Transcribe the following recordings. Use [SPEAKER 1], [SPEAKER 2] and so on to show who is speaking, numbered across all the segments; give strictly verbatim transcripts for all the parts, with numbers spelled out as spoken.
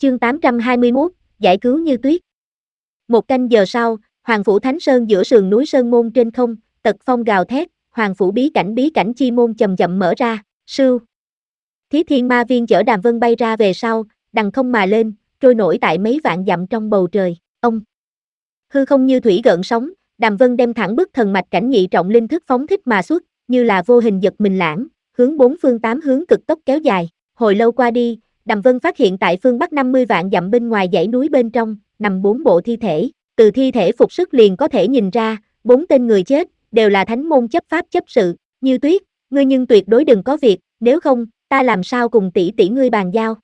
[SPEAKER 1] Chương tám trăm hai mươi mốt, giải cứu Như Tuyết. Một canh giờ sau, Hoàng phủ Thánh Sơn giữa sườn núi Sơn Môn trên không, tật phong gào thét, Hoàng phủ bí cảnh bí cảnh chi môn chậm chậm mở ra, sưu. Thí Thiên Ma Viên chở Đàm Vân bay ra về sau, đằng không mà lên, trôi nổi tại mấy vạn dặm trong bầu trời, ông. Hư không như thủy gợn sóng, Đàm Vân đem thẳng bức thần mạch cảnh nhị trọng linh thức phóng thích mà xuất, như là vô hình giật mình lãng, hướng bốn phương tám hướng cực tốc kéo dài. Hồi lâu qua đi, Đàm Vân phát hiện tại phương bắc năm mươi vạn dặm bên ngoài dãy núi bên trong, nằm bốn bộ thi thể. Từ thi thể phục sức liền có thể nhìn ra, bốn tên người chết, đều là thánh môn chấp pháp chấp sự. Như Tuyết, ngươi nhưng tuyệt đối đừng có việc, nếu không, ta làm sao cùng tỷ tỷ ngươi bàn giao.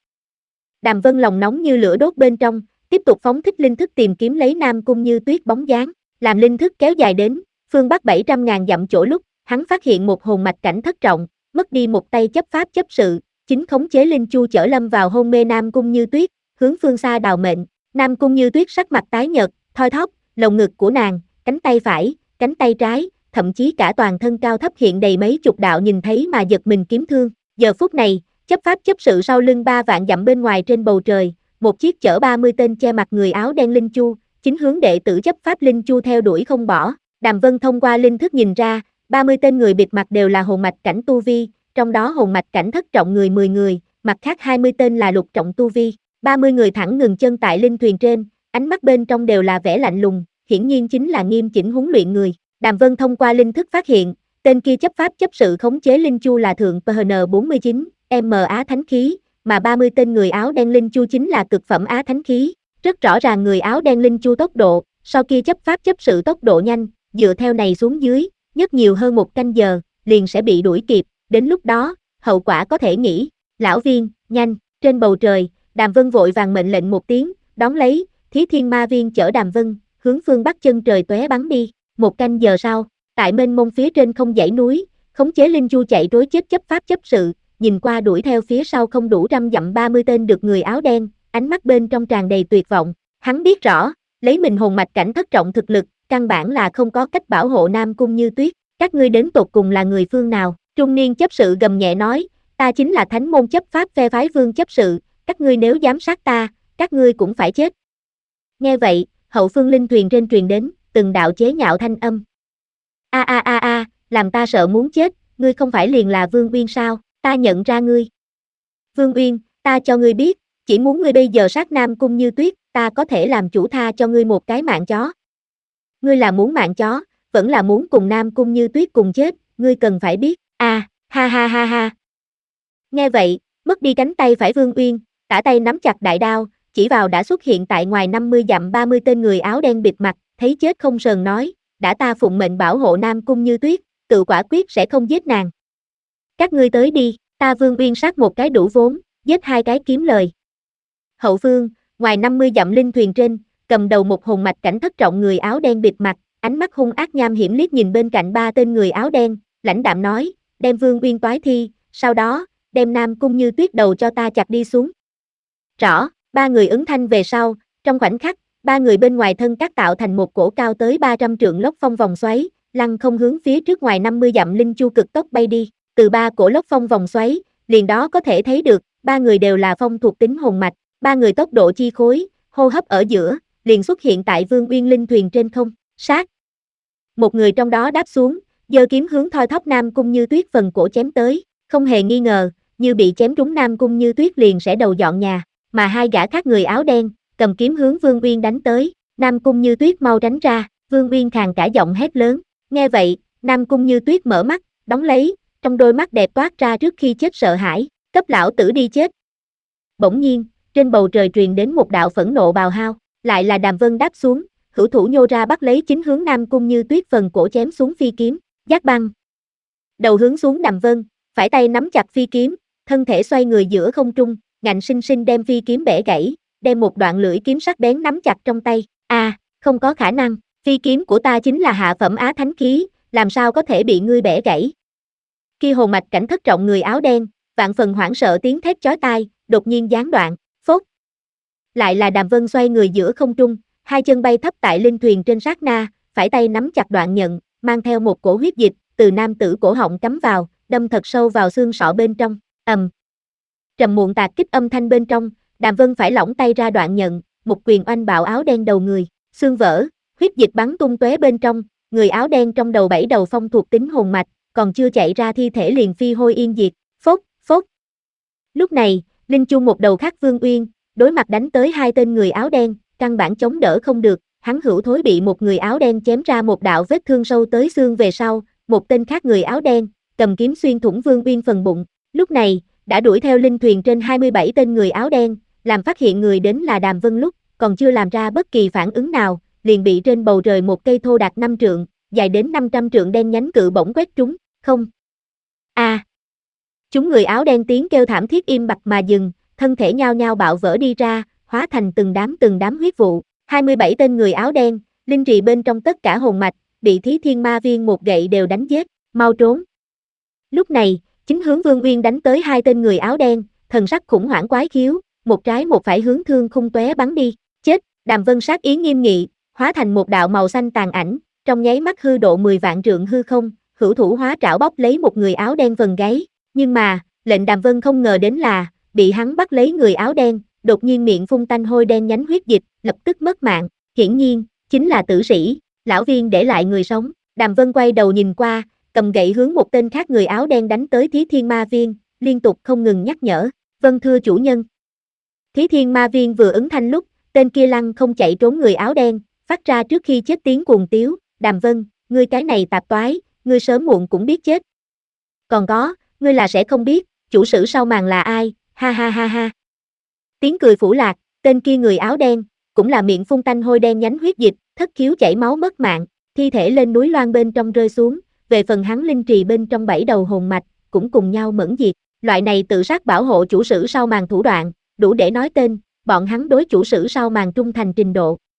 [SPEAKER 1] Đàm Vân lòng nóng như lửa đốt bên trong, tiếp tục phóng thích linh thức tìm kiếm lấy Nam Cung Như Tuyết bóng dáng. Làm linh thức kéo dài đến, phương bắc bảy trăm ngàn dặm chỗ lúc, hắn phát hiện một hồn mạch cảnh thất trọng, mất đi một tay chấp pháp chấp sự, chính khống chế linh chu chở lâm vào hôn mê Nam Cung Như Tuyết, hướng phương xa đào mệnh. Nam Cung Như Tuyết sắc mặt tái nhợt, thoi thóp, lồng ngực của nàng, cánh tay phải, cánh tay trái, thậm chí cả toàn thân cao thấp hiện đầy mấy chục đạo nhìn thấy mà giật mình kiếm thương. Giờ phút này, chấp pháp chấp sự sau lưng ba vạn dặm bên ngoài trên bầu trời, một chiếc chở ba mươi tên che mặt người áo đen linh chu, chính hướng đệ tử chấp pháp linh chu theo đuổi không bỏ. Đàm Vân thông qua linh thức nhìn ra, ba mươi tên người bịt mặt đều là hồn mạch cảnh tu vi, trong đó hồn mạch cảnh thất trọng người mười người, mặt khác hai mươi tên là lục trọng tu vi. ba mươi người thẳng ngừng chân tại linh thuyền trên, ánh mắt bên trong đều là vẻ lạnh lùng, hiển nhiên chính là nghiêm chỉnh huấn luyện người. Đàm Vân thông qua linh thức phát hiện, tên kia chấp pháp chấp sự khống chế linh chu là thượng pê en bốn mươi chín, M Á Thánh Khí, mà ba mươi tên người áo đen linh chu chính là cực phẩm Á Thánh Khí. Rất rõ ràng người áo đen linh chu tốc độ, sau kia chấp pháp chấp sự tốc độ nhanh, dựa theo này xuống dưới, nhất nhiều hơn một canh giờ, liền sẽ bị đuổi kịp, đến lúc đó, hậu quả có thể nghĩ. Lão Viên, nhanh, trên bầu trời, Đàm Vân vội vàng mệnh lệnh một tiếng, đón lấy, Thí Thiên Ma Viên chở Đàm Vân, hướng phương bắc chân trời tóe bắn đi. Một canh giờ sau, tại mênh mông phía trên không dãy núi, khống chế linh chu chạy trối chết chấp pháp chấp sự, nhìn qua đuổi theo phía sau không đủ trăm dặm ba mươi tên được người áo đen, ánh mắt bên trong tràn đầy tuyệt vọng. Hắn biết rõ, lấy mình hồn mạch cảnh thất trọng thực lực, căn bản là không có cách bảo hộ Nam Cung Như Tuyết. Các ngươi đến tột cùng là người phương nào? Trung niên chấp sự gầm nhẹ nói, ta chính là thánh môn chấp pháp phe phái Vương chấp sự, các ngươi nếu dám sát ta, các ngươi cũng phải chết. Nghe vậy, hậu phương linh thuyền trên truyền đến, từng đạo chế nhạo thanh âm. A a a a, làm ta sợ muốn chết, ngươi không phải liền là Vương Uyên sao, ta nhận ra ngươi. Vương Uyên, ta cho ngươi biết, chỉ muốn ngươi bây giờ sát Nam Cung Như Tuyết, ta có thể làm chủ tha cho ngươi một cái mạng chó. Ngươi là muốn mạng chó, vẫn là muốn cùng Nam Cung Như Tuyết cùng chết, ngươi cần phải biết. À, ha ha ha ha. Nghe vậy, mất đi cánh tay phải Vương Uyên, tả tay nắm chặt đại đao, chỉ vào đã xuất hiện tại ngoài năm mươi dặm ba mươi tên người áo đen bịt mặt, thấy chết không sờn nói, đã ta phụng mệnh bảo hộ Nam Cung Như Tuyết, tự quả quyết sẽ không giết nàng. Các ngươi tới đi, ta Vương Uyên sát một cái đủ vốn, giết hai cái kiếm lời. Hậu phương, ngoài năm mươi dặm linh thuyền trên, cầm đầu một hồn mạch cảnh thất trọng người áo đen bịt mặt, ánh mắt hung ác nham hiểm liếc nhìn bên cạnh ba tên người áo đen, lãnh đạm nói, đem Vương Uyên toái thi, sau đó, đem Nam Cung Như Tuyết đầu cho ta chặt đi xuống. Rõ, ba người ứng thanh về sau, trong khoảnh khắc, ba người bên ngoài thân cắt tạo thành một cổ cao tới ba trăm trượng lốc phong vòng xoáy, lăng không hướng phía trước ngoài năm mươi dặm linh chu cực tốc bay đi. Từ ba cổ lốc phong vòng xoáy, liền đó có thể thấy được, ba người đều là phong thuộc tính hồn mạch, ba người tốc độ chi khối, hô hấp ở giữa, liền xuất hiện tại Vương Uyên linh thuyền trên không, sát. Một người trong đó đáp xuống, giơ kiếm hướng thoi thóp Nam Cung Như Tuyết phần cổ chém tới, không hề nghi ngờ, như bị chém trúng Nam Cung Như Tuyết liền sẽ đầu dọn nhà, mà hai gã khác người áo đen, cầm kiếm hướng Vương Uyên đánh tới, Nam Cung Như Tuyết mau tránh ra, Vương Uyên khàn cả giọng hét lớn, nghe vậy, Nam Cung Như Tuyết mở mắt, đóng lấy, trong đôi mắt đẹp toát ra trước khi chết sợ hãi, cấp lão tử đi chết. Bỗng nhiên, trên bầu trời truyền đến một đạo phẫn nộ bào hao, lại là Đàm Vân đáp xuống, hữu thủ nhô ra bắt lấy chính hướng Nam Cung Như Tuyết phần cổ chém xuống phi kiếm, giác băng. Đầu hướng xuống Đàm Vân, phải tay nắm chặt phi kiếm, thân thể xoay người giữa không trung, ngạnh sinh sinh đem phi kiếm bẻ gãy, đem một đoạn lưỡi kiếm sắc bén nắm chặt trong tay. A, à, không có khả năng, phi kiếm của ta chính là hạ phẩm Á Thánh Khí, làm sao có thể bị ngươi bẻ gãy? Khi hồn mạch cảnh thất trọng người áo đen, vạn phần hoảng sợ tiếng thét chói tai, đột nhiên gián đoạn, phốt. Lại là Đàm Vân xoay người giữa không trung, hai chân bay thấp tại linh thuyền trên sát na, phải tay nắm chặt đoạn nhận, mang theo một cổ huyết dịch, từ nam tử cổ họng cắm vào, đâm thật sâu vào xương sọ bên trong, ầm. Trầm muộn tạc kích âm thanh bên trong, Đàm Vân phải lỏng tay ra đoạn nhận, một quyền oanh bạo áo đen đầu người, xương vỡ, huyết dịch bắn tung tóe bên trong, người áo đen trong đầu bảy đầu phong thuộc tính hồn mạch, còn chưa chạy ra thi thể liền phi hôi yên diệt, phốc, phốc. Lúc này, Linh Chu một đầu khác Vương Uyên, đối mặt đánh tới hai tên người áo đen, căn bản chống đỡ không được, hắn hữu thối bị một người áo đen chém ra một đạo vết thương sâu tới xương về sau, một tên khác người áo đen, cầm kiếm xuyên thủng Vương Uyên phần bụng, lúc này, đã đuổi theo linh thuyền trên hai mươi bảy tên người áo đen, làm phát hiện người đến là Đàm Vân lúc, còn chưa làm ra bất kỳ phản ứng nào, liền bị trên bầu trời một cây thô đạt năm trượng, dài đến năm trăm trượng đen nhánh cự bổng quét trúng, không. A. À. Chúng người áo đen tiếng kêu thảm thiết im bặt mà dừng, thân thể nhao nhao bạo vỡ đi ra, hóa thành từng đám từng đám huyết vụ, hai mươi bảy tên người áo đen, linh trì bên trong tất cả hồn mạch, bị Thí Thiên Ma Viên một gậy đều đánh giết, mau trốn. Lúc này, chính hướng Vương Uyên đánh tới hai tên người áo đen, thần sắc khủng hoảng quái khiếu, một trái một phải hướng thương khung tóe bắn đi, chết, Đàm Vân sát ý nghiêm nghị, hóa thành một đạo màu xanh tàn ảnh, trong nháy mắt hư độ mười vạn trượng hư không, hữu thủ hóa trảo bóc lấy một người áo đen vần gáy, nhưng mà, lệnh Đàm Vân không ngờ đến là, bị hắn bắt lấy người áo đen, đột nhiên miệng phun tanh hôi đen nhánh huyết dịch, lập tức mất mạng, hiển nhiên, chính là tử sĩ, lão viên để lại người sống, Đàm Vân quay đầu nhìn qua, cầm gậy hướng một tên khác người áo đen đánh tới Thí Thiên Ma Viên, liên tục không ngừng nhắc nhở, vâng thưa chủ nhân. Thí Thiên Ma Viên vừa ứng thanh lúc, tên kia lăng không chạy trốn người áo đen, phát ra trước khi chết tiếng cuồng tiếu, Đàm Vân, ngươi cái này tạp toái, ngươi sớm muộn cũng biết chết. Còn có, ngươi là sẽ không biết, chủ sử sau màn là ai, ha ha ha ha. Tiếng cười phủ lạc, tên kia người áo đen, cũng là miệng phun tanh hôi đen nhánh huyết dịch, thất khiếu chảy máu mất mạng, thi thể lên núi loan bên trong rơi xuống, về phần hắn linh trì bên trong bảy đầu hồn mạch, cũng cùng nhau mẫn diệt, loại này tự sát bảo hộ chủ sử sau màn thủ đoạn, đủ để nói tên, bọn hắn đối chủ sử sau màn trung thành trình độ.